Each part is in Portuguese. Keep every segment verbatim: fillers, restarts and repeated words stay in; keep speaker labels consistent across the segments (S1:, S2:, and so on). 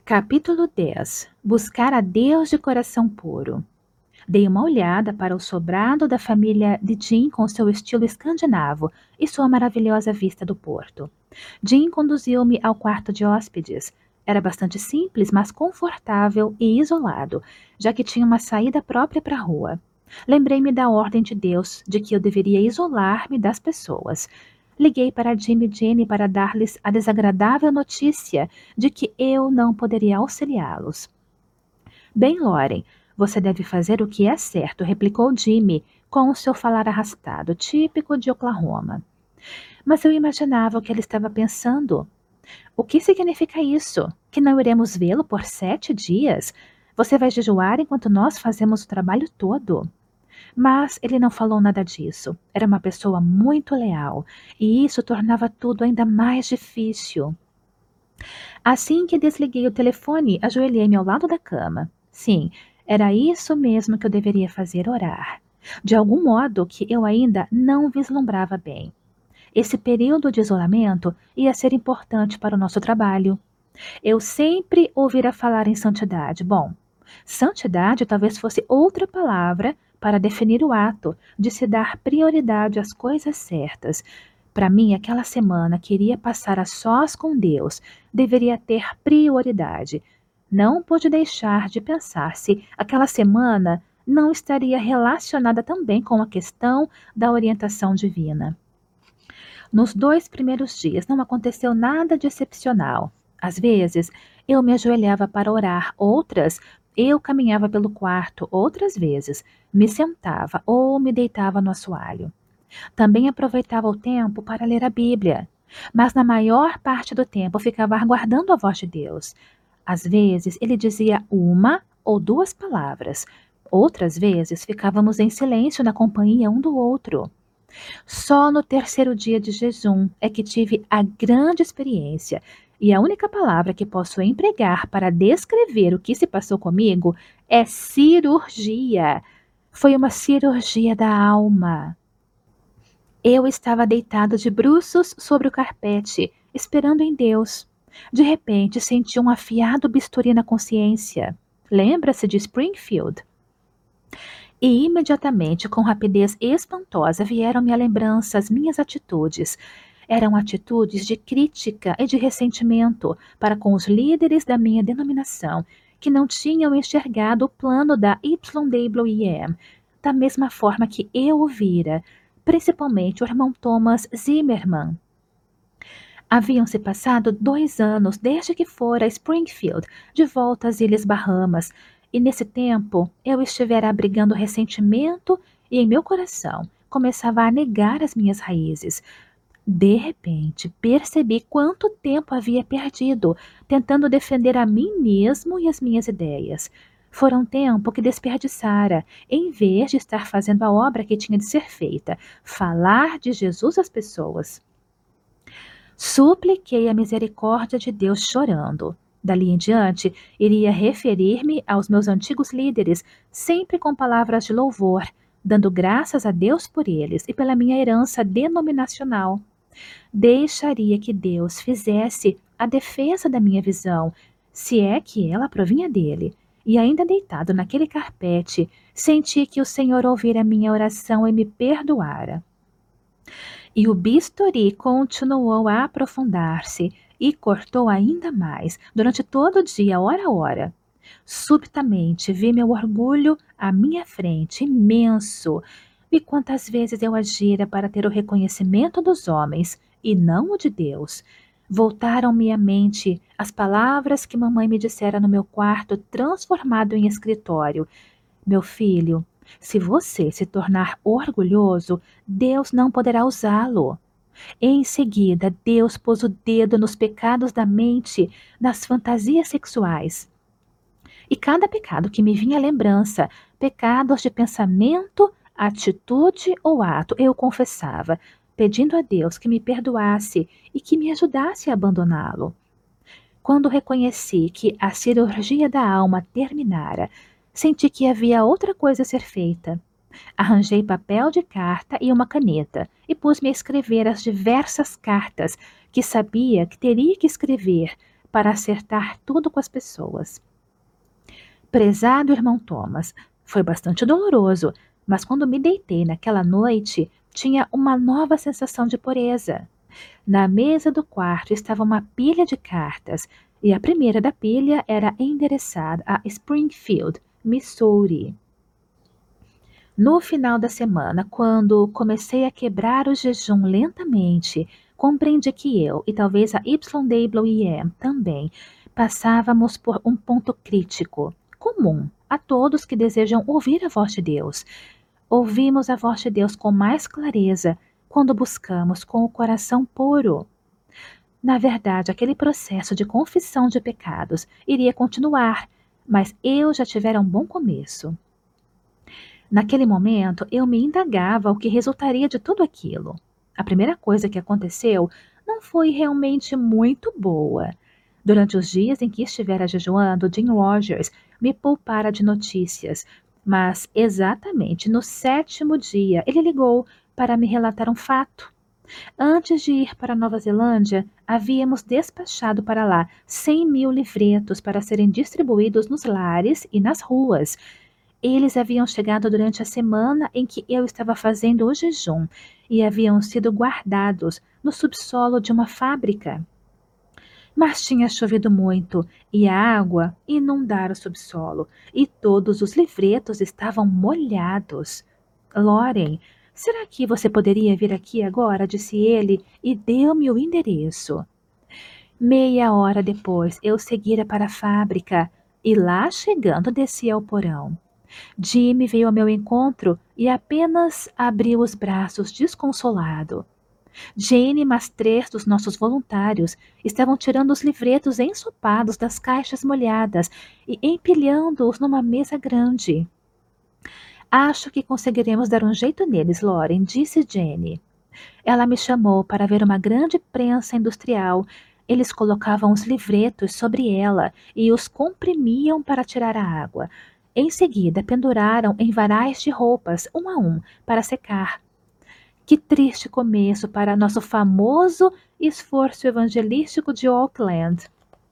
S1: Capítulo dez. Buscar a Deus de coração puro. Dei uma olhada para o sobrado da família de Jim com seu estilo escandinavo e sua maravilhosa vista do porto. Jim conduziu-me ao quarto de hóspedes. Era bastante simples, mas confortável e isolado, já que tinha uma saída própria para a rua. Lembrei-me da ordem de Deus de que eu deveria isolar-me das pessoas. Liguei para Jim e Jenny para dar-lhes a desagradável notícia de que eu não poderia auxiliá-los. Bem, Lauren, você deve fazer o que é certo, replicou Jimmy, com o seu falar arrastado, típico de Oklahoma. Mas eu imaginava o que ele estava pensando. O que significa isso? Que não iremos vê-lo por sete dias? Você vai jejuar enquanto nós fazemos o trabalho todo? Mas ele não falou nada disso. Era uma pessoa muito leal, e isso tornava tudo ainda mais difícil. Assim que desliguei o telefone, ajoelhei-me ao lado da cama. Sim, era isso mesmo que eu deveria fazer, orar. De algum modo que eu ainda não vislumbrava bem. Esse período de isolamento ia ser importante para o nosso trabalho. Eu sempre ouvira falar em santidade. Bom, santidade talvez fosse outra palavra para definir o ato de se dar prioridade às coisas certas. Para mim, aquela semana que iria passar a sós com Deus deveria ter prioridade. Não pude deixar de pensar se aquela semana não estaria relacionada também com a questão da orientação divina. Nos dois primeiros dias não aconteceu nada de excepcional. Às vezes, eu me ajoelhava para orar, outras, eu caminhava pelo quarto, outras vezes, me sentava ou me deitava no assoalho. Também aproveitava o tempo para ler a Bíblia, mas na maior parte do tempo ficava aguardando a voz de Deus. Às vezes, ele dizia uma ou duas palavras. Outras vezes, ficávamos em silêncio na companhia um do outro. Só no terceiro dia de jejum é que tive a grande experiência, e a única palavra que posso empregar para descrever o que se passou comigo é cirurgia. Foi uma cirurgia da alma. Eu estava deitado de bruços sobre o carpete, esperando em Deus. De repente, senti um afiado bisturi na consciência. Lembra-se de Springfield? E imediatamente, com rapidez espantosa, vieram-me à lembrança as minhas atitudes. Eram atitudes de crítica e de ressentimento para com os líderes da minha denominação, que não tinham enxergado o plano da Y W E M, da mesma forma que eu o vira, principalmente o irmão Thomas Zimmerman. Haviam-se passado dois anos desde que fora a Springfield, de volta às Ilhas Bahamas, e nesse tempo eu estivera abrigando ressentimento e em meu coração começava a negar as minhas raízes. De repente, percebi quanto tempo havia perdido tentando defender a mim mesmo e as minhas ideias. Fora um tempo que desperdiçara, em vez de estar fazendo a obra que tinha de ser feita, falar de Jesus às pessoas. Supliquei a misericórdia de Deus chorando. Dali em diante, iria referir-me aos meus antigos líderes, sempre com palavras de louvor, dando graças a Deus por eles e pela minha herança denominacional. Deixaria que Deus fizesse a defesa da minha visão, se é que ela provinha dele. E ainda deitado naquele carpete, senti que o Senhor ouvira minha oração e me perdoara. E o bisturi continuou a aprofundar-se e cortou ainda mais, durante todo o dia, hora a hora. Subitamente vi meu orgulho à minha frente, imenso. Vi quantas vezes eu agira para ter o reconhecimento dos homens e não o de Deus. Voltaram-me à mente as palavras que mamãe me dissera no meu quarto transformado em escritório. Meu filho, se você se tornar orgulhoso, Deus não poderá usá-lo. Em seguida, Deus pôs o dedo nos pecados da mente, nas fantasias sexuais. E cada pecado que me vinha à lembrança, pecados de pensamento, atitude ou ato, eu confessava, pedindo a Deus que me perdoasse e que me ajudasse a abandoná-lo. Quando reconheci que a cirurgia da alma terminara, senti que havia outra coisa a ser feita. Arranjei papel de carta e uma caneta e pus-me a escrever as diversas cartas que sabia que teria que escrever para acertar tudo com as pessoas. Prezado irmão Thomas, foi bastante doloroso, mas quando me deitei naquela noite, tinha uma nova sensação de pureza. Na mesa do quarto estava uma pilha de cartas, e a primeira da pilha era endereçada a Springfield, Missouri. No final da semana, quando comecei a quebrar o jejum lentamente, compreendi que eu, e talvez a Y W E M também, passávamos por um ponto crítico, comum a todos que desejam ouvir a voz de Deus. Ouvimos a voz de Deus com mais clareza quando buscamos com o coração puro. Na verdade, aquele processo de confissão de pecados iria continuar, mas eu já tivera um bom começo. Naquele momento, eu me indagava o que resultaria de tudo aquilo. A primeira coisa que aconteceu não foi realmente muito boa. Durante os dias em que estivera jejuando, Jim Rogers me poupara de notícias, mas exatamente no sétimo dia ele ligou para me relatar um fato. Antes de ir para Nova Zelândia, havíamos despachado para lá cem mil livretos para serem distribuídos nos lares e nas ruas. Eles haviam chegado durante a semana em que eu estava fazendo o jejum e haviam sido guardados no subsolo de uma fábrica. Mas tinha chovido muito e a água inundara o subsolo e todos os livretos estavam molhados. Lauren, será que você poderia vir aqui agora? Disse ele e deu-me o endereço. Meia hora depois eu seguira para a fábrica e lá chegando desci ao porão. Jimmy veio ao meu encontro e apenas abriu os braços desconsolado. Jane e mais três dos nossos voluntários estavam tirando os livretos ensopados das caixas molhadas e empilhando-os numa mesa grande. Acho que conseguiremos dar um jeito neles, Lauren, disse Jane. Ela me chamou para ver uma grande prensa industrial. Eles colocavam os livretos sobre ela e os comprimiam para tirar a água. Em seguida, penduraram em varais de roupas, um a um, para secar. Que triste começo para nosso famoso esforço evangelístico de Auckland.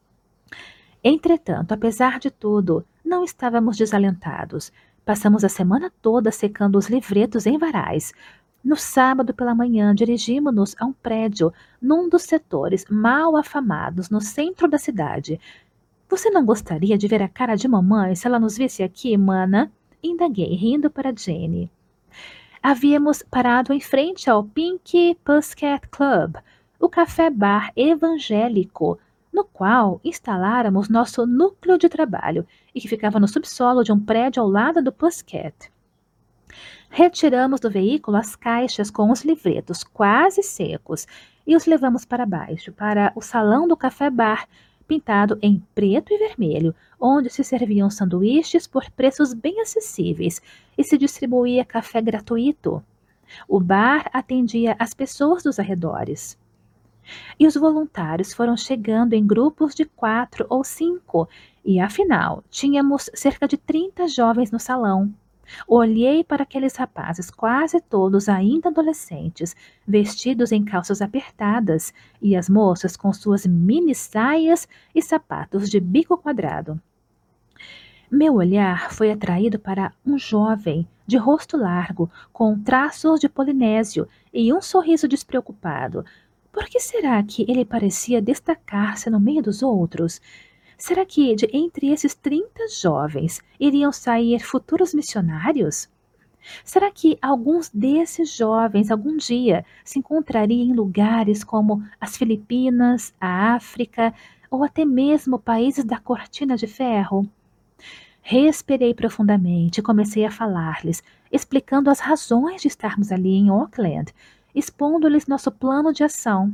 S1: Entretanto, apesar de tudo, não estávamos desalentados. Passamos a semana toda secando os livretos em varais. No sábado pela manhã, dirigimos-nos a um prédio, num dos setores mal afamados no centro da cidade. Você não gostaria de ver a cara de mamãe se ela nos visse aqui, mana? Indaguei, rindo para Jane. Havíamos parado em frente ao Pink Pussycat Club, o café-bar evangélico, no qual instaláramos nosso núcleo de trabalho e que ficava no subsolo de um prédio ao lado do Pussycat. Retiramos do veículo as caixas com os livretos quase secos e os levamos para baixo, para o salão do café-bar, pintado em preto e vermelho, onde se serviam sanduíches por preços bem acessíveis e se distribuía café gratuito. O bar atendia as pessoas dos arredores. E os voluntários foram chegando em grupos de quatro ou cinco, e afinal, tínhamos cerca de trinta jovens no salão. Olhei para aqueles rapazes, quase todos ainda adolescentes, vestidos em calças apertadas, e as moças com suas mini saias e sapatos de bico quadrado. Meu olhar foi atraído para um jovem de rosto largo, com traços de polinésio e um sorriso despreocupado. Por que será que ele parecia destacar-se no meio dos outros? Será que de entre esses trinta jovens iriam sair futuros missionários? Será que alguns desses jovens algum dia se encontrariam em lugares como as Filipinas, a África ou até mesmo países da Cortina de Ferro? Respirei profundamente e comecei a falar-lhes, explicando as razões de estarmos ali em Auckland, expondo-lhes nosso plano de ação.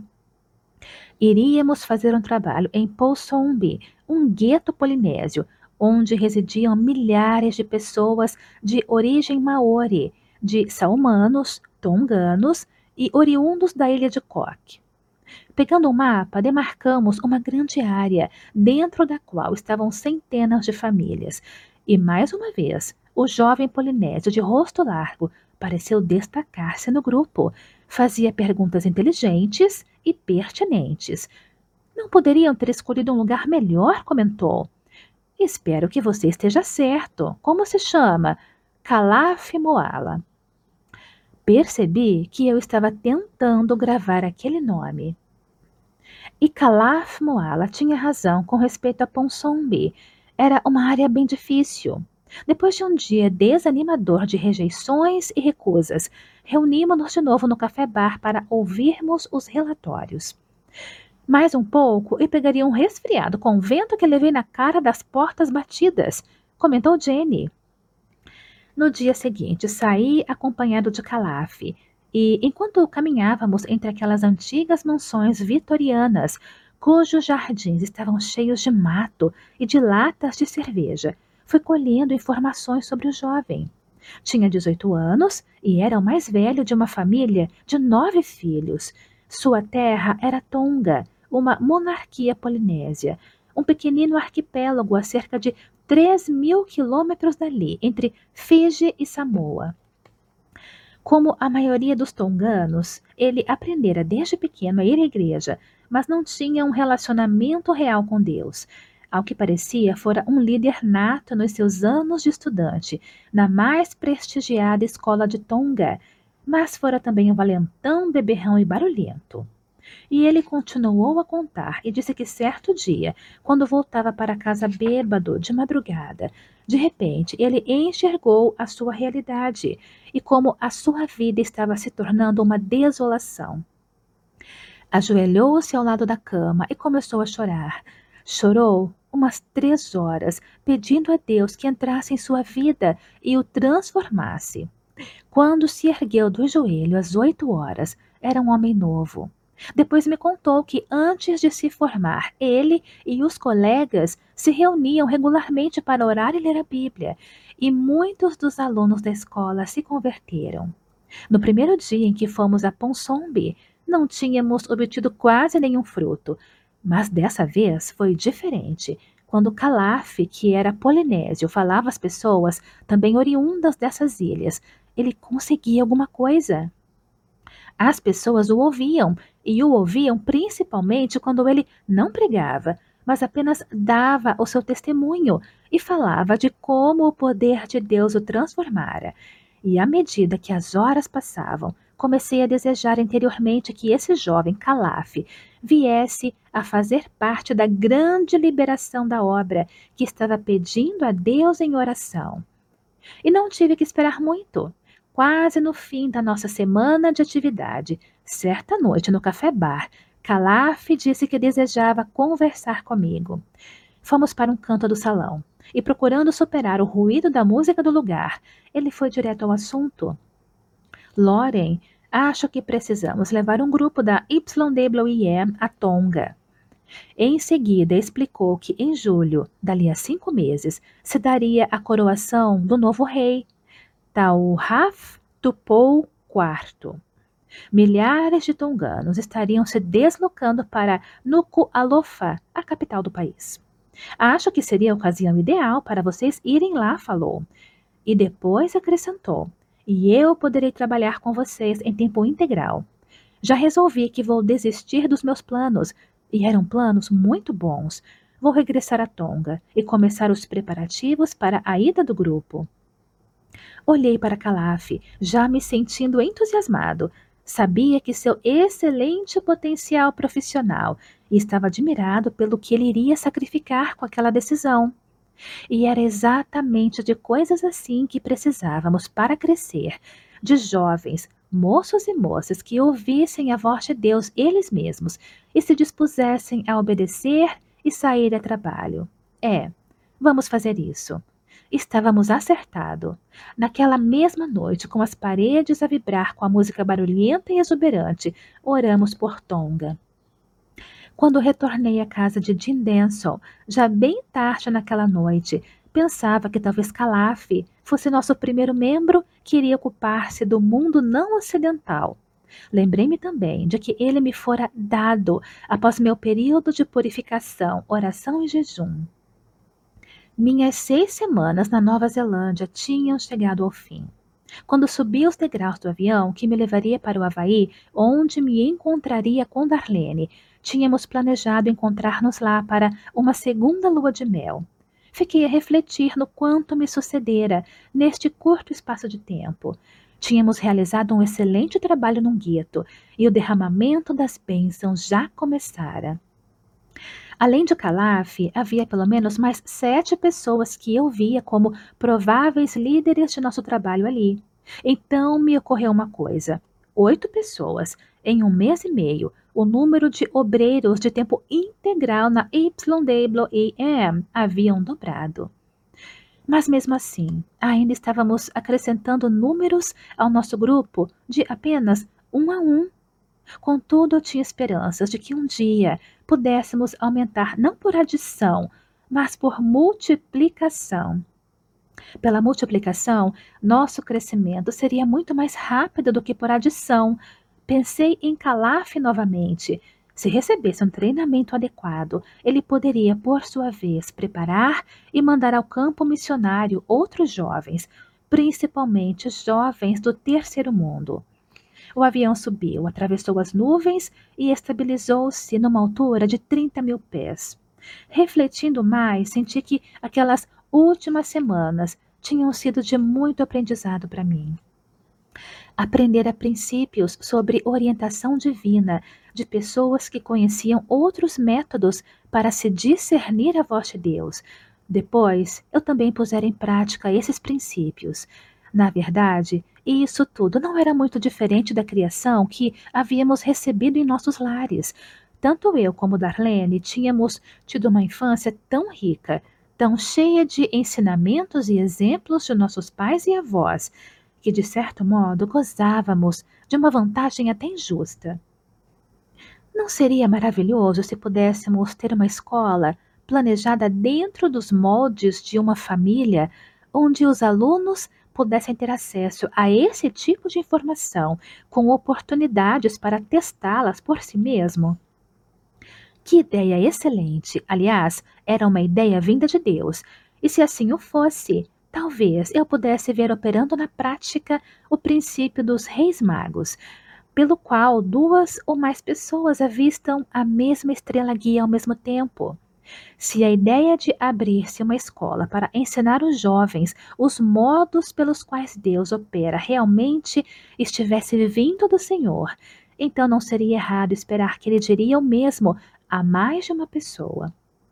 S1: Iríamos fazer um trabalho em Ponsonby, um gueto polinésio, onde residiam milhares de pessoas de origem maori, de saumanos, tonganos e oriundos da ilha de Cook. Pegando um mapa, demarcamos uma grande área, dentro da qual estavam centenas de famílias. E mais uma vez, o jovem polinésio de rosto largo pareceu destacar-se no grupo. Fazia perguntas inteligentes e pertinentes. Não poderiam ter escolhido um lugar melhor, comentou. Espero que você esteja certo. Como se chama? Calaf Moala. Percebi que eu estava tentando gravar aquele nome. E Calaf Moala tinha razão com respeito a Ponsonby. Era uma área bem difícil. Depois de um dia desanimador de rejeições e recusas, reunimos-nos de novo no café-bar para ouvirmos os relatórios. Mais um pouco e pegaria um resfriado com o vento que levei na cara das portas batidas, comentou Jenny. No dia seguinte, saí acompanhado de Calaf, e enquanto caminhávamos entre aquelas antigas mansões vitorianas, cujos jardins estavam cheios de mato e de latas de cerveja, fui colhendo informações sobre o jovem. Tinha dezoito anos e era o mais velho de uma família de nove filhos. Sua terra era Tonga, uma monarquia polinésia, um pequenino arquipélago a cerca de três mil quilômetros dali, entre Fiji e Samoa. Como a maioria dos tonganos, ele aprendera desde pequeno a ir à igreja, mas não tinha um relacionamento real com Deus. Ao que parecia, fora um líder nato nos seus anos de estudante, na mais prestigiada escola de Tonga, mas fora também um valentão, beberrão e barulhento. E ele continuou a contar e disse que certo dia, quando voltava para casa bêbado de madrugada, de repente ele enxergou a sua realidade e como a sua vida estava se tornando uma desolação. Ajoelhou-se ao lado da cama e começou a chorar. Chorou umas três horas, pedindo a Deus que entrasse em sua vida e o transformasse. Quando se ergueu do joelho às oito horas, era um homem novo. Depois me contou que antes de se formar, ele e os colegas se reuniam regularmente para orar e ler a Bíblia, e muitos dos alunos da escola se converteram. No primeiro dia em que fomos a Ponsonby, não tínhamos obtido quase nenhum fruto, mas dessa vez foi diferente. Quando Calaf, que era polinésio, falava às pessoas, também oriundas dessas ilhas, ele conseguia alguma coisa. As pessoas o ouviam, e o ouviam principalmente quando ele não pregava, mas apenas dava o seu testemunho e falava de como o poder de Deus o transformara. E à medida que as horas passavam, comecei a desejar interiormente que esse jovem Calaf viesse a fazer parte da grande liberação da obra que estava pedindo a Deus em oração. E não tive que esperar muito. Quase no fim da nossa semana de atividade, certa noite no café-bar, Calaf disse que desejava conversar comigo. Fomos para um canto do salão, e procurando superar o ruído da música do lugar, ele foi direto ao assunto. Lauren, acho que precisamos levar um grupo da Y W I M a Tonga. Em seguida, explicou que em julho, dali a cinco meses, se daria a coroação do novo rei, Tauhaf Tupou quarto. Milhares de tonganos estariam se deslocando para Nuku'alofa, a capital do país. Acho que seria a ocasião ideal para vocês irem lá, falou. E depois acrescentou, e eu poderei trabalhar com vocês em tempo integral. Já resolvi que vou desistir dos meus planos, e eram planos muito bons. Vou regressar a Tonga e começar os preparativos para a ida do grupo. Olhei para Calaf, já me sentindo entusiasmado. Sabia que seu excelente potencial profissional e estava admirado pelo que ele iria sacrificar com aquela decisão. E era exatamente de coisas assim que precisávamos para crescer, de jovens, moços e moças que ouvissem a voz de Deus eles mesmos e se dispusessem a obedecer e sair a trabalho. É, vamos fazer isso. Estávamos acertados. Naquela mesma noite, com as paredes a vibrar com a música barulhenta e exuberante, oramos por Tonga. Quando retornei à casa de Jim Denson, já bem tarde naquela noite, pensava que talvez Calaf fosse nosso primeiro membro que iria ocupar-se do mundo não ocidental. Lembrei-me também de que ele me fora dado após meu período de purificação, oração e jejum. Minhas seis semanas na Nova Zelândia tinham chegado ao fim. Quando subi os degraus do avião que me levaria para o Havaí, onde me encontraria com Darlene, Tínhamos planejado encontrar-nos lá para uma segunda lua de mel. Fiquei a refletir no quanto me sucedera neste curto espaço de tempo. Tínhamos realizado um excelente trabalho num gueto e o derramamento das bênçãos já começara. Além de Calaf, havia pelo menos mais sete pessoas que eu via como prováveis líderes de nosso trabalho ali. Então me ocorreu uma coisa: oito pessoas em um mês e meio. O número de obreiros de tempo integral na Y W A M haviam dobrado. Mas mesmo assim, ainda estávamos acrescentando números ao nosso grupo de apenas um a um. Contudo, eu tinha esperanças de que um dia pudéssemos aumentar não por adição, mas por multiplicação. Pela multiplicação, nosso crescimento seria muito mais rápido do que por adição. Pensei em Calaf novamente. Se recebesse um treinamento adequado, ele poderia, por sua vez, preparar e mandar ao campo missionário outros jovens, principalmente jovens do terceiro mundo. O avião subiu, atravessou as nuvens e estabilizou-se numa altura de trinta mil pés. Refletindo mais, senti que aquelas últimas semanas tinham sido de muito aprendizado para mim. Aprender a princípios sobre orientação divina de pessoas que conheciam outros métodos para se discernir a voz de Deus. Depois, eu também pusera em prática esses princípios. Na verdade, isso tudo não era muito diferente da criação que havíamos recebido em nossos lares. Tanto eu como Darlene tínhamos tido uma infância tão rica, tão cheia de ensinamentos e exemplos de nossos pais e avós, que de certo modo gozávamos de uma vantagem até injusta. Não seria maravilhoso se pudéssemos ter uma escola planejada dentro dos moldes de uma família, onde os alunos pudessem ter acesso a esse tipo de informação, com oportunidades para testá-las por si mesmo? Que ideia excelente! Aliás, era uma ideia vinda de Deus. E se assim o fosse, talvez eu pudesse ver operando na prática o princípio dos reis magos, pelo qual duas ou mais pessoas avistam a mesma estrela guia ao mesmo tempo. Se a ideia de abrir-se uma escola para ensinar os jovens os modos pelos quais Deus opera realmente estivesse vindo do Senhor, então não seria errado esperar que ele diria o mesmo a mais de uma pessoa.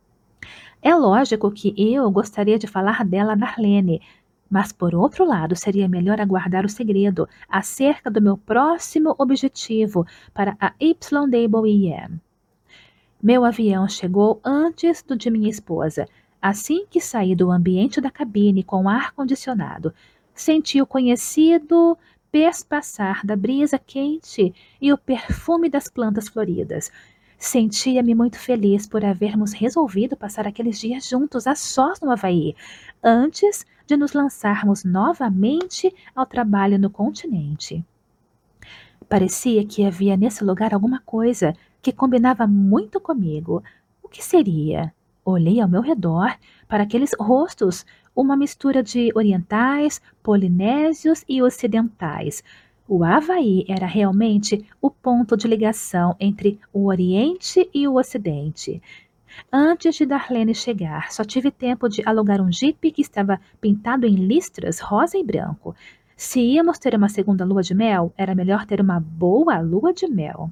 S1: É lógico que eu gostaria de falar dela a Darlene, mas por outro lado seria melhor aguardar o segredo acerca do meu próximo objetivo para a Y W A M. Meu avião chegou antes do de minha esposa. Assim que saí do ambiente da cabine com ar-condicionado, senti o conhecido pespassar da brisa quente e o perfume das plantas floridas. Sentia-me muito feliz por havermos resolvido passar aqueles dias juntos a sós no Havaí, antes de nos lançarmos novamente ao trabalho no continente. Parecia que havia nesse lugar alguma coisa que combinava muito comigo. O que seria? Olhei ao meu redor para aqueles rostos, uma mistura de orientais, polinésios e ocidentais. O Havaí era realmente o ponto de ligação entre o Oriente e o Ocidente. Antes de Darlene chegar, só tive tempo de alugar um jipe que estava pintado em listras rosa e branco. Se íamos ter uma segunda lua de mel, era melhor ter uma boa lua de mel.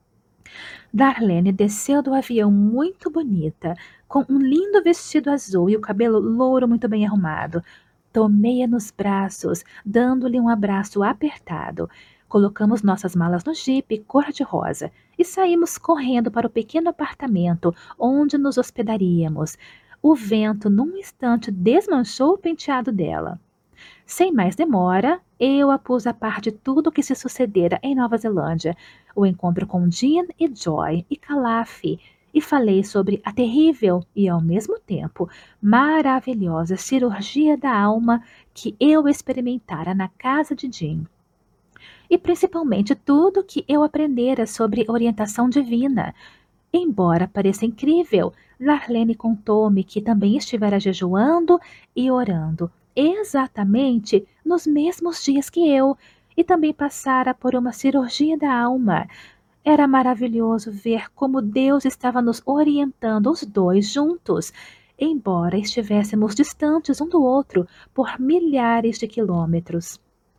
S1: Darlene desceu do avião muito bonita, com um lindo vestido azul e o cabelo louro muito bem arrumado. Tomei-a nos braços, dando-lhe um abraço apertado. Colocamos nossas malas no jipe cor-de-rosa e saímos correndo para o pequeno apartamento onde nos hospedaríamos. O vento, num instante, desmanchou o penteado dela. Sem mais demora, eu a pus a par de tudo o que se sucedera em Nova Zelândia, o encontro com Jean e Joy e Calaf, e falei sobre a terrível e, ao mesmo tempo, maravilhosa cirurgia da alma que eu experimentara na casa de Jean. E principalmente tudo o que eu aprendera sobre orientação divina. Embora pareça incrível, Darlene contou-me que também estivera jejuando e orando, exatamente nos mesmos dias que eu, e também passara por uma cirurgia da alma. Era maravilhoso ver como Deus estava nos orientando os dois juntos, embora estivéssemos distantes um do outro por milhares de quilômetros.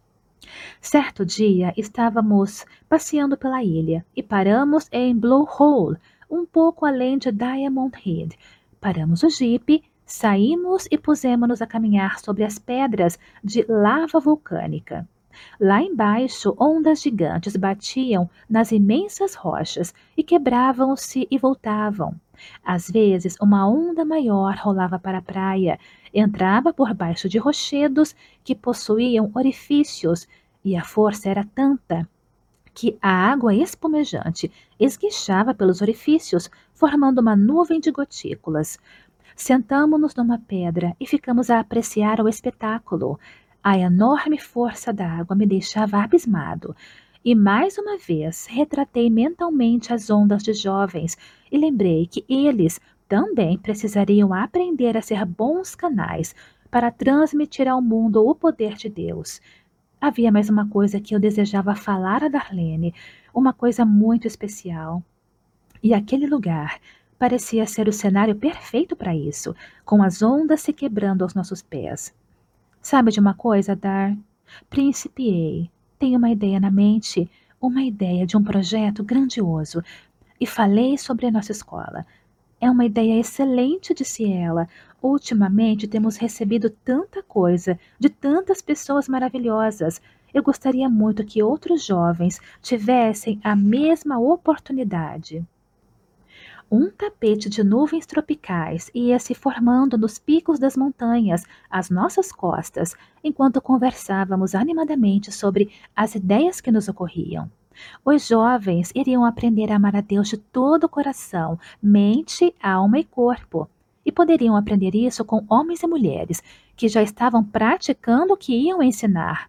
S1: Certo dia, estávamos passeando pela ilha e paramos em Blue Hole, um pouco além de Diamond Head. Paramos o jipe, saímos e pusemos-nos a caminhar sobre as pedras de lava vulcânica. Lá embaixo, ondas gigantes batiam nas imensas rochas e quebravam-se e voltavam. Às vezes, uma onda maior rolava para a praia, entrava por baixo de rochedos que possuíam orifícios, e a força era tanta que a água espumejante esguichava pelos orifícios, formando uma nuvem de gotículas. Sentamo-nos numa pedra e ficamos a apreciar o espetáculo. A enorme força da água me deixava abismado. E mais uma vez retratei mentalmente as ondas de jovens e lembrei que eles também precisariam aprender a ser bons canais para transmitir ao mundo o poder de Deus. Havia mais uma coisa que eu desejava falar a Darlene, uma coisa muito especial. E aquele lugar parecia ser o cenário perfeito para isso, com as ondas se quebrando aos nossos pés. Sabe de uma coisa, Dar? Principiei. Tenho uma ideia na mente, uma ideia de um projeto grandioso, e falei sobre a nossa escola. É uma ideia excelente, disse ela. Ultimamente temos recebido tanta coisa, de tantas pessoas maravilhosas. Eu gostaria muito que outros jovens tivessem a mesma oportunidade. Um tapete de nuvens tropicais ia se formando nos picos das montanhas, às nossas costas, enquanto conversávamos animadamente sobre as ideias que nos ocorriam. Os jovens iriam aprender a amar a Deus de todo o coração, mente, alma e corpo. E poderiam aprender isso com homens e mulheres que já estavam praticando o que iam ensinar.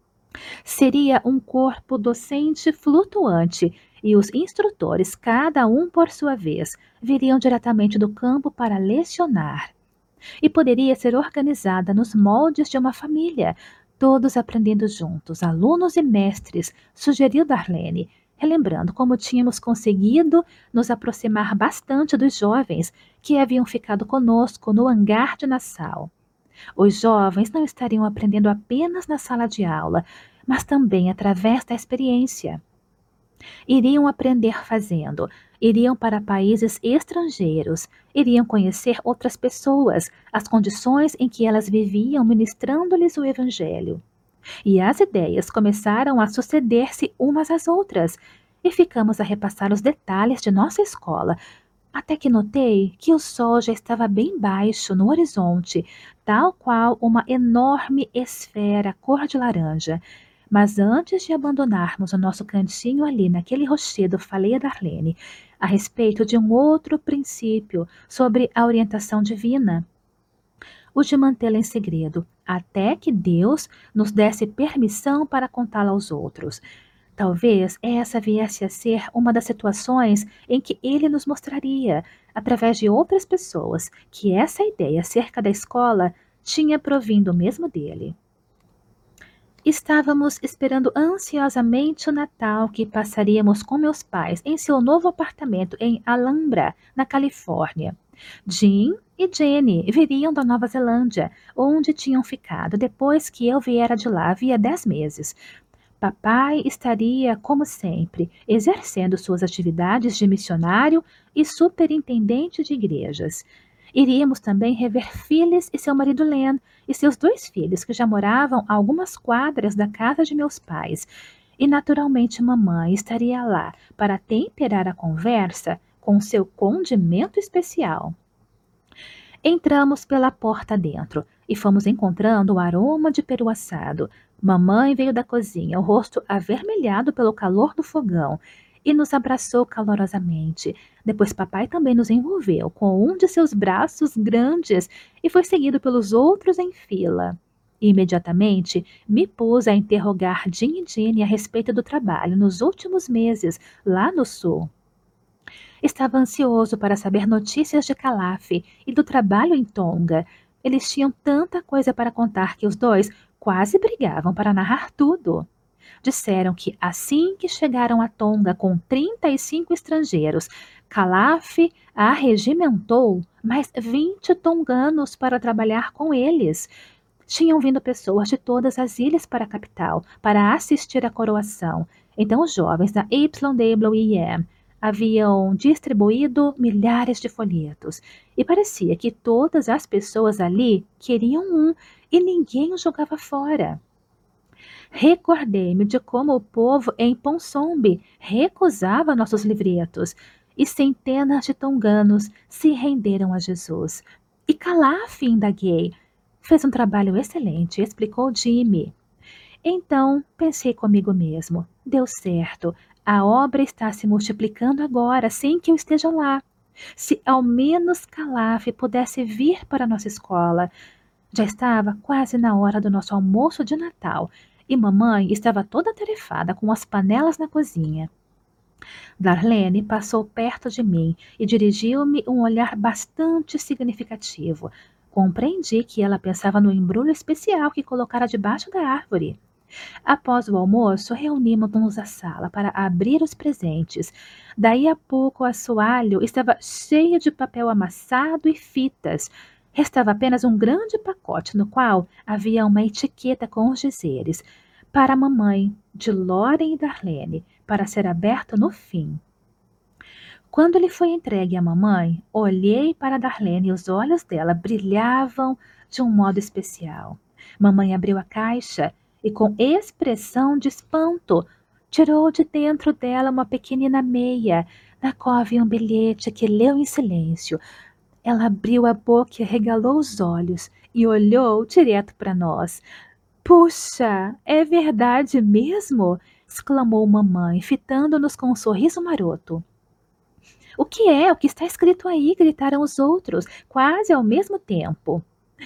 S1: Seria um corpo docente flutuante e os instrutores, cada um por sua vez, viriam diretamente do campo para lecionar. E poderia ser organizada nos moldes de uma família, todos aprendendo juntos, alunos e mestres, sugeriu Darlene, relembrando como tínhamos conseguido nos aproximar bastante dos jovens que haviam ficado conosco no hangar de Nassau. Os jovens não estariam aprendendo apenas na sala de aula, mas também através da experiência. Iriam aprender fazendo, iriam para países estrangeiros, iriam conhecer outras pessoas, as condições em que elas viviam ministrando-lhes o Evangelho. E as ideias começaram a suceder-se umas às outras, e ficamos a repassar os detalhes de nossa escola, até que notei que o sol já estava bem baixo no horizonte, tal qual uma enorme esfera cor de laranja. Mas antes de abandonarmos o nosso cantinho ali naquele rochedo, falei a Darlene a respeito de um outro princípio sobre a orientação divina, o de mantê-la em segredo, até que Deus nos desse permissão para contá-la aos outros. Talvez essa viesse a ser uma das situações em que ele nos mostraria, através de outras pessoas, que essa ideia acerca da escola tinha provindo mesmo dele. Estávamos esperando ansiosamente o Natal que passaríamos com meus pais em seu novo apartamento em Alhambra, na Califórnia. Jim e Jenny viriam da Nova Zelândia, onde tinham ficado depois que eu viera de lá havia dez meses. Papai estaria, como sempre, exercendo suas atividades de missionário e superintendente de igrejas. Iríamos também rever Phyllis e seu marido Len e seus dois filhos, que já moravam a algumas quadras da casa de meus pais. E, naturalmente, mamãe estaria lá para temperar a conversa com seu condimento especial. Entramos pela porta dentro e fomos encontrando o aroma de peru assado. Mamãe veio da cozinha, o rosto avermelhado pelo calor do fogão, e nos abraçou calorosamente. Depois papai também nos envolveu com um de seus braços grandes e foi seguido pelos outros em fila. Imediatamente me pus a interrogar Jim e Jenny a respeito do trabalho nos últimos meses lá no sul. Estava ansioso para saber notícias de Calaf e do trabalho em Tonga. Eles tinham tanta coisa para contar que os dois quase brigavam para narrar tudo. Disseram que assim que chegaram a Tonga com trinta e cinco estrangeiros, Calaf arregimentou mais vinte tonganos para trabalhar com eles. Tinham vindo pessoas de todas as ilhas para a capital para assistir à coroação. Então os jovens da Y W E M haviam distribuído milhares de folhetos e parecia que todas as pessoas ali queriam um e ninguém o jogava fora. Recordei-me de como o povo em Ponsombe recusava nossos livretos e centenas de tonganos se renderam a Jesus. E Calaf, indaguei. Fez um trabalho excelente, explicou Jimmy. Então, pensei comigo mesmo, deu certo, a obra está se multiplicando agora, sem que eu esteja lá. Se ao menos Calaf pudesse vir para a nossa escola. Já estava quase na hora do nosso almoço de Natal, e mamãe estava toda atarefada com as panelas na cozinha. Darlene passou perto de mim e dirigiu-me um olhar bastante significativo. Compreendi que ela pensava no embrulho especial que colocara debaixo da árvore. Após o almoço, reunimos-nos à sala para abrir os presentes. Daí a pouco, o assoalho estava cheio de papel amassado e fitas. Restava apenas um grande pacote no qual havia uma etiqueta com os dizeres: para a mamãe, de Loren e Darlene, para ser aberto no fim. Quando ele foi entregue à mamãe, olhei para Darlene e os olhos dela brilhavam de um modo especial. Mamãe abriu a caixa e, com expressão de espanto, tirou de dentro dela uma pequenina meia, na qual havia um bilhete que leu em silêncio. Ela abriu a boca e regalou os olhos e olhou direto para nós. Puxa, é verdade mesmo? Exclamou mamãe, fitando-nos com um sorriso maroto. O que é? O que está escrito aí? Gritaram os outros, quase ao mesmo tempo.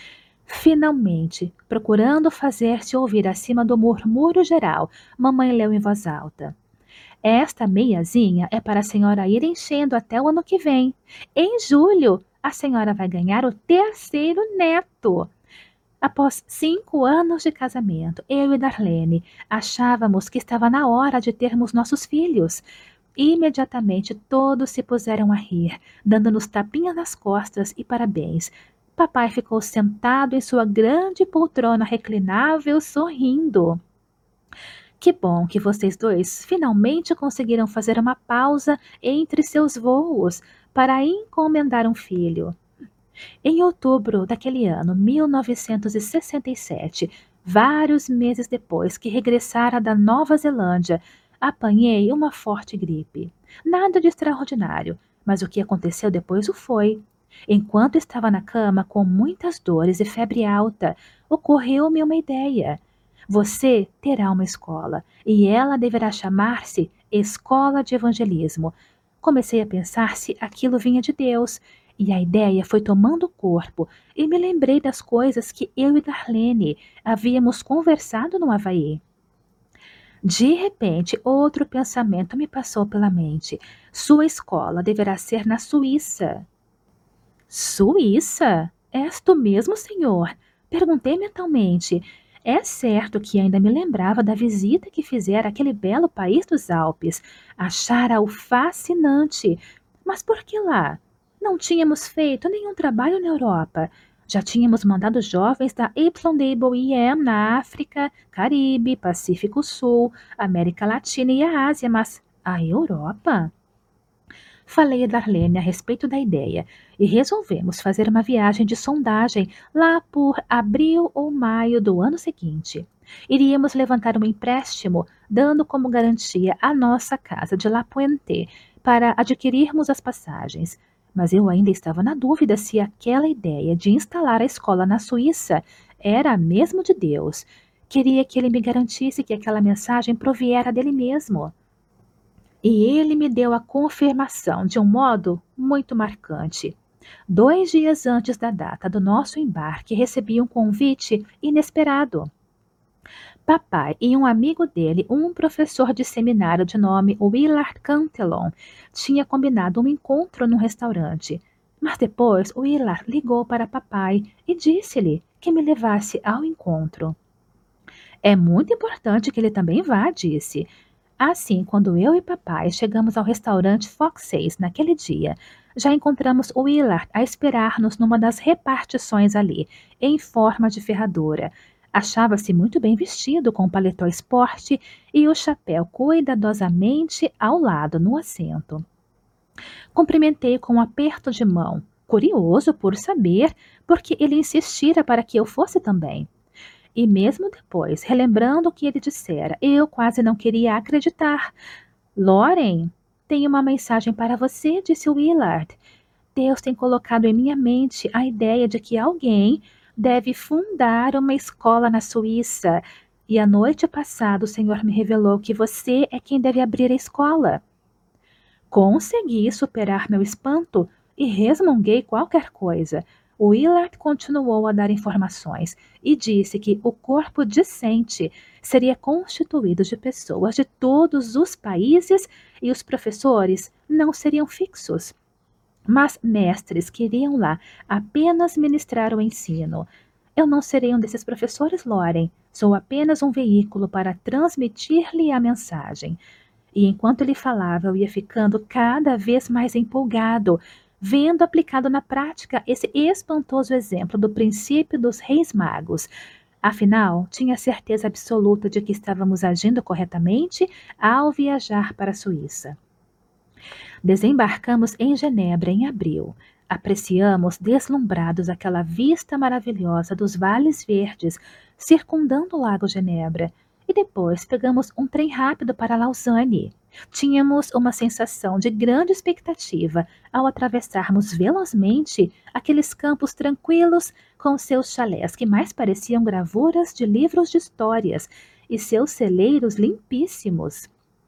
S1: Finalmente, procurando fazer-se ouvir acima do murmúrio geral, mamãe leu em voz alta. Esta meiazinha é para a senhora ir enchendo até o ano que vem. Em julho, a senhora vai ganhar o terceiro neto. Após cinco anos de casamento, eu e Darlene achávamos que estava na hora de termos nossos filhos. Imediatamente todos se puseram a rir, dando-nos tapinhas nas costas e parabéns. Papai ficou sentado em sua grande poltrona reclinável, sorrindo. Que bom que vocês dois finalmente conseguiram fazer uma pausa entre seus voos para encomendar um filho. Em outubro daquele ano, mil novecentos e sessenta e sete, vários meses depois que regressara da Nova Zelândia, apanhei uma forte gripe. Nada de extraordinário, mas o que aconteceu depois o foi. Enquanto estava na cama com muitas dores e febre alta, ocorreu-me uma ideia. Você terá uma escola, e ela deverá chamar-se Escola de Evangelismo. Comecei a pensar se aquilo vinha de Deus, e a ideia foi tomando corpo, e me lembrei das coisas que eu e Darlene havíamos conversado no Havaí. De repente, outro pensamento me passou pela mente. Sua escola deverá ser na Suíça. Suíça? És tu mesmo, senhor? Perguntei mentalmente. É certo que ainda me lembrava da visita que fizera àquele belo país dos Alpes. Achara-o fascinante. Mas por que lá? Não tínhamos feito nenhum trabalho na Europa. Já tínhamos mandado jovens da Y W E M na África, Caribe, Pacífico Sul, América Latina e a Ásia, mas a Europa? Falei a Darlene a respeito da ideia e resolvemos fazer uma viagem de sondagem lá por abril ou maio do ano seguinte. Iríamos levantar um empréstimo, dando como garantia a nossa casa de La Puente para adquirirmos as passagens. Mas eu ainda estava na dúvida se aquela ideia de instalar a escola na Suíça era mesmo de Deus. Queria que ele me garantisse que aquela mensagem proviera dele mesmo. E ele me deu a confirmação de um modo muito marcante. Dois dias antes da data do nosso embarque, recebi um convite inesperado. Papai e um amigo dele, um professor de seminário de nome Willard Cantillon, tinha combinado um encontro num restaurante. Mas depois Willard ligou para papai e disse-lhe que me levasse ao encontro. É muito importante que ele também vá, disse. Assim, quando eu e papai chegamos ao restaurante Fox's naquele dia, já encontramos o Willard a esperar-nos numa das repartições ali, em forma de ferradura. Achava-se muito bem vestido, com o paletó esporte e o chapéu cuidadosamente ao lado, no assento. Cumprimentei com um aperto de mão, curioso por saber, porque ele insistira para que eu fosse também. E mesmo depois, relembrando o que ele dissera, eu quase não queria acreditar. Lauren, tenho uma mensagem para você, disse Willard. Deus tem colocado em minha mente a ideia de que alguém deve fundar uma escola na Suíça. E a noite passada o Senhor me revelou que você é quem deve abrir a escola. Consegui superar meu espanto e resmunguei qualquer coisa. Willard continuou a dar informações e disse que o corpo discente seria constituído de pessoas de todos os países e os professores não seriam fixos. Mas mestres que iriam lá apenas ministrar o ensino. Eu não serei um desses professores, Lauren. Sou apenas um veículo para transmitir-lhe a mensagem. E enquanto ele falava, eu ia ficando cada vez mais empolgado, vendo aplicado na prática esse espantoso exemplo do princípio dos reis magos. Afinal, tinha certeza absoluta de que estávamos agindo corretamente ao viajar para a Suíça. Desembarcamos em Genebra em abril. Apreciamos deslumbrados aquela vista maravilhosa dos vales verdes circundando o lago Genebra. E depois pegamos um trem rápido para Lausanne. Tínhamos uma sensação de grande expectativa ao atravessarmos velozmente aqueles campos tranquilos com seus chalés que mais pareciam gravuras de livros de histórias e seus celeiros limpíssimos.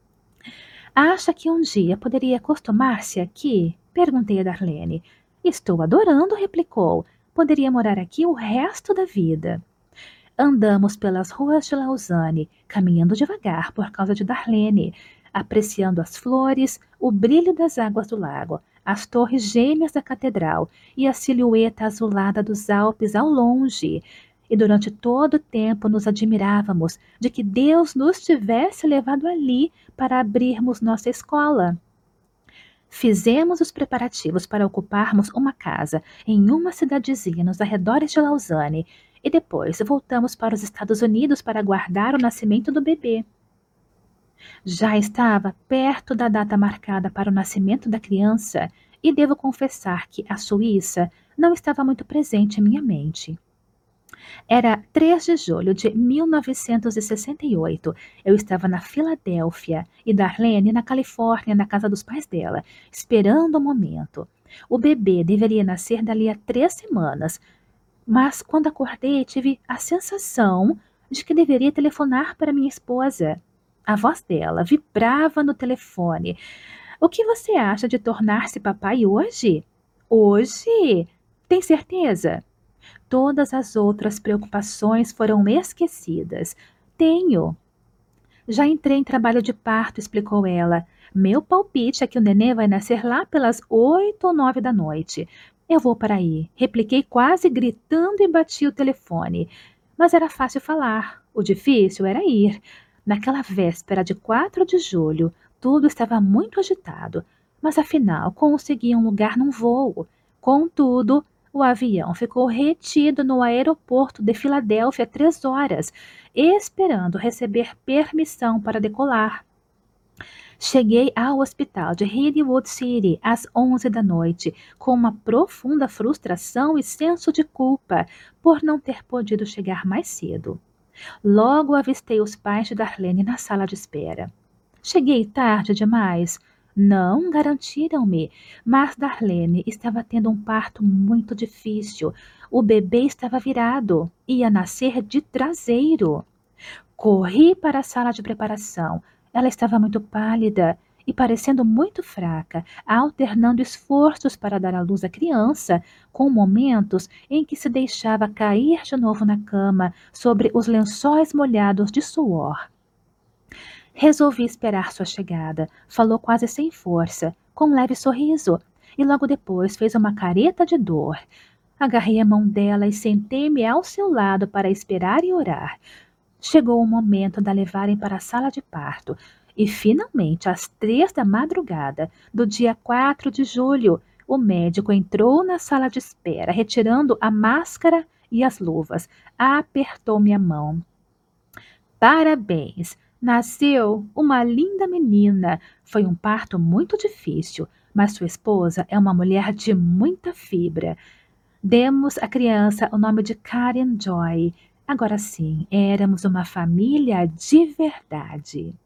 S1: Acha que um dia poderia acostumar-se aqui? Perguntei a Darlene. Estou adorando, replicou. Poderia morar aqui o resto da vida. Andamos pelas ruas de Lausanne, caminhando devagar por causa de Darlene, apreciando as flores, o brilho das águas do lago, as torres gêmeas da catedral e a silhueta azulada dos Alpes ao longe. E durante todo o tempo nos admirávamos de que Deus nos tivesse levado ali para abrirmos nossa escola. Fizemos os preparativos para ocuparmos uma casa em uma cidadezinha nos arredores de Lausanne e depois voltamos para os Estados Unidos para aguardar o nascimento do bebê. Já estava perto da data marcada para o nascimento da criança e devo confessar que a Suíça não estava muito presente em minha mente. Era três de julho de mil novecentos e sessenta e oito. Eu estava na Filadélfia e Darlene na Califórnia, na casa dos pais dela, esperando o momento. O bebê deveria nascer dali a três semanas, mas quando acordei tive a sensação de que deveria telefonar para minha esposa. A voz dela vibrava no telefone. O que você acha de tornar-se papai hoje? Hoje? Tem certeza? Todas as outras preocupações foram esquecidas. Tenho. Já entrei em trabalho de parto, explicou ela. Meu palpite é que o nenê vai nascer lá pelas oito ou nove da noite. Eu vou para aí, repliquei quase gritando e bati o telefone. Mas era fácil falar, o difícil era ir. Naquela véspera de quatro de julho, tudo estava muito agitado, mas afinal consegui um lugar num voo. Contudo, o avião ficou retido no aeroporto de Filadélfia três horas, esperando receber permissão para decolar. Cheguei ao hospital de Hollywood City às onze da noite, com uma profunda frustração e senso de culpa por não ter podido chegar mais cedo. Logo avistei os pais de Darlene na sala de espera. Cheguei tarde demais? Não, garantiram-me, mas Darlene estava tendo um parto muito difícil. O bebê estava virado, ia nascer de traseiro. Corri para a sala de preparação. Ela estava muito pálida e parecendo muito fraca, alternando esforços para dar à luz à criança, com momentos em que se deixava cair de novo na cama, sobre os lençóis molhados de suor. Resolvi esperar sua chegada. Falou quase sem força, com um leve sorriso, e logo depois fez uma careta de dor. Agarrei a mão dela e sentei-me ao seu lado para esperar e orar. Chegou o momento de a levarem para a sala de parto. E finalmente, às três da madrugada do dia quatro de julho, o médico entrou na sala de espera, retirando a máscara e as luvas. Apertou minha mão. Parabéns! Nasceu uma linda menina. Foi um parto muito difícil, mas sua esposa é uma mulher de muita fibra. Demos à criança o nome de Karen Joy. Agora sim, éramos uma família de verdade.